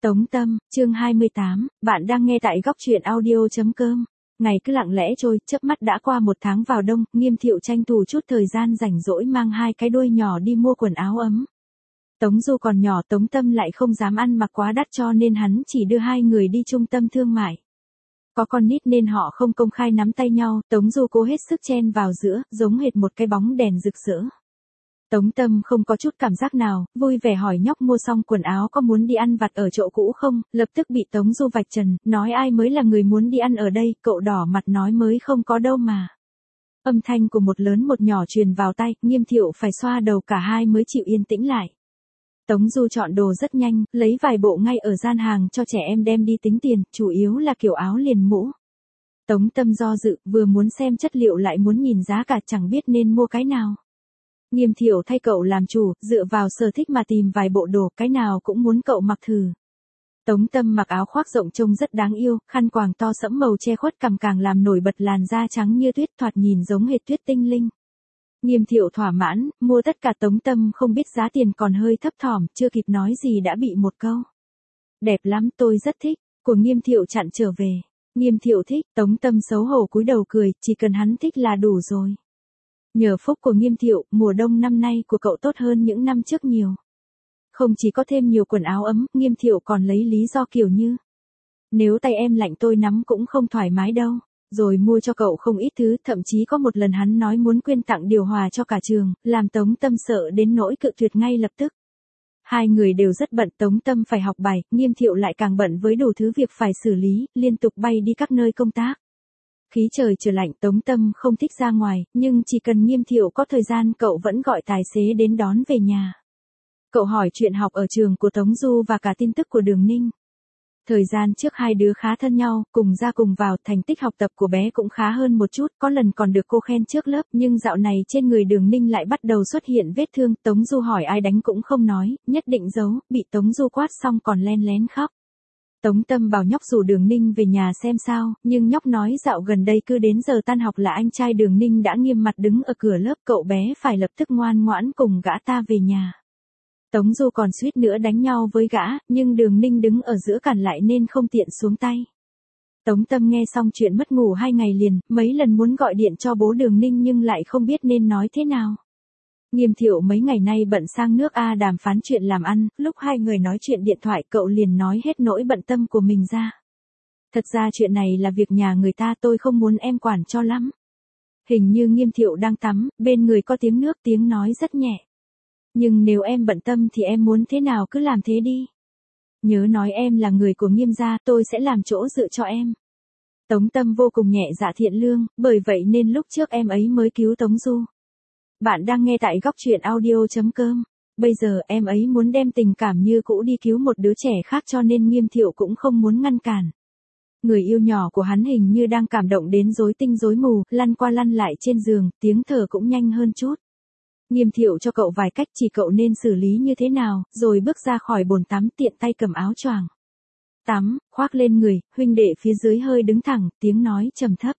Tống Tâm, chương 28, bạn đang nghe tại góc truyện audio.com. Ngày cứ lặng lẽ trôi, chớp mắt đã qua một tháng vào đông, Nghiêm Thiệu tranh thủ chút thời gian rảnh rỗi mang hai cái đuôi nhỏ đi mua quần áo ấm. Tống Du còn nhỏ, Tống Tâm lại không dám ăn mặc quá đắt cho nên hắn chỉ đưa hai người đi trung tâm thương mại. Có con nít nên họ không công khai nắm tay nhau, Tống Du cố hết sức chen vào giữa, giống hệt một cái bóng đèn rực rỡ. Tống Tâm không có chút cảm giác nào, vui vẻ hỏi nhóc mua xong quần áo có muốn đi ăn vặt ở chỗ cũ không, lập tức bị Tống Du vạch trần, nói ai mới là người muốn đi ăn ở đây, cậu đỏ mặt nói mới không có đâu mà. Âm thanh của một lớn một nhỏ truyền vào tai, Nghiêm Thiệu phải xoa đầu cả hai mới chịu yên tĩnh lại. Tống Du chọn đồ rất nhanh, lấy vài bộ ngay ở gian hàng cho trẻ em đem đi tính tiền, chủ yếu là kiểu áo liền mũ. Tống Tâm do dự, vừa muốn xem chất liệu lại muốn nhìn giá cả chẳng biết nên mua cái nào. Nghiêm Thiệu thay cậu làm chủ, dựa vào sở thích mà tìm vài bộ đồ, cái nào cũng muốn cậu mặc thử. Tống Tâm mặc áo khoác rộng trông rất đáng yêu, khăn quàng to sẫm màu che khuất cằm càng làm nổi bật làn da trắng như tuyết, thoạt nhìn giống hệt tuyết tinh linh. Nghiêm Thiệu thỏa mãn, mua tất cả. Tống Tâm không biết giá tiền còn hơi thấp thỏm, chưa kịp nói gì đã bị một câu. Đẹp lắm, tôi rất thích, của Nghiêm Thiệu chặn trở về. Nghiêm Thiệu thích, Tống Tâm xấu hổ cúi đầu cười, chỉ cần hắn thích là đủ rồi. Nhờ phúc của Nghiêm Thiệu, mùa đông năm nay của cậu tốt hơn những năm trước nhiều. Không chỉ có thêm nhiều quần áo ấm, Nghiêm Thiệu còn lấy lý do kiểu như: nếu tay em lạnh tôi nắm cũng không thoải mái đâu. Rồi mua cho cậu không ít thứ, thậm chí có một lần hắn nói muốn quyên tặng điều hòa cho cả trường, làm Tống Tâm sợ đến nỗi cự tuyệt ngay lập tức. Hai người đều rất bận, Tống Tâm phải học bài, Nghiêm Thiệu lại càng bận với đủ thứ việc phải xử lý, liên tục bay đi các nơi công tác. Khí trời trở lạnh, Tống Tâm không thích ra ngoài, nhưng chỉ cần Nghiêm Thiệu có thời gian cậu vẫn gọi tài xế đến đón về nhà. Cậu hỏi chuyện học ở trường của Tống Du và cả tin tức của Đường Ninh. Thời gian trước hai đứa khá thân nhau, cùng ra cùng vào, thành tích học tập của bé cũng khá hơn một chút, có lần còn được cô khen trước lớp, nhưng dạo này trên người Đường Ninh lại bắt đầu xuất hiện vết thương, Tống Du hỏi ai đánh cũng không nói, nhất định giấu, bị Tống Du quát xong còn len lén khóc. Tống Tâm bảo nhóc rủ Đường Ninh về nhà xem sao, nhưng nhóc nói dạo gần đây cứ đến giờ tan học là anh trai Đường Ninh đã nghiêm mặt đứng ở cửa lớp, cậu bé phải lập tức ngoan ngoãn cùng gã ta về nhà. Tống Du còn suýt nữa đánh nhau với gã, nhưng Đường Ninh đứng ở giữa cản lại nên không tiện xuống tay. Tống Tâm nghe xong chuyện mất ngủ 2 ngày liền, mấy lần muốn gọi điện cho bố Đường Ninh nhưng lại không biết nên nói thế nào. Nghiêm Thiệu mấy ngày nay bận sang nước A đàm phán chuyện làm ăn, lúc hai người nói chuyện điện thoại cậu liền nói hết nỗi bận tâm của mình ra. Thật ra chuyện này là việc nhà người ta, tôi không muốn em quản cho lắm. Hình như Nghiêm Thiệu đang tắm, bên người có tiếng nước, tiếng nói rất nhẹ. Nhưng nếu em bận tâm thì em muốn thế nào cứ làm thế đi. Nhớ nói em là người của Nghiêm gia, tôi sẽ làm chỗ dựa cho em. Tống Tâm vô cùng nhẹ dạ thiện lương, bởi vậy nên lúc trước em ấy mới cứu Tống Du. Bạn đang nghe tại góc truyện audio.com. Bây giờ em ấy muốn đem tình cảm như cũ đi cứu một đứa trẻ khác cho nên Nghiêm Thiệu cũng không muốn ngăn cản. Người yêu nhỏ của hắn hình như đang cảm động đến rối tinh rối mù, lăn qua lăn lại trên giường, tiếng thở cũng nhanh hơn chút. Nghiêm Thiệu cho cậu vài cách chỉ cậu nên xử lý như thế nào, rồi bước ra khỏi bồn tắm tiện tay cầm áo choàng tắm, khoác lên người, huynh đệ phía dưới hơi đứng thẳng, tiếng nói trầm thấp.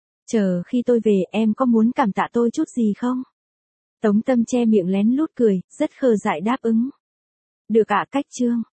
Chờ khi tôi về em có muốn cảm tạ tôi chút gì không? Tống Tâm che miệng lén lút cười, rất khờ dại đáp ứng. Được ạ, cách chương.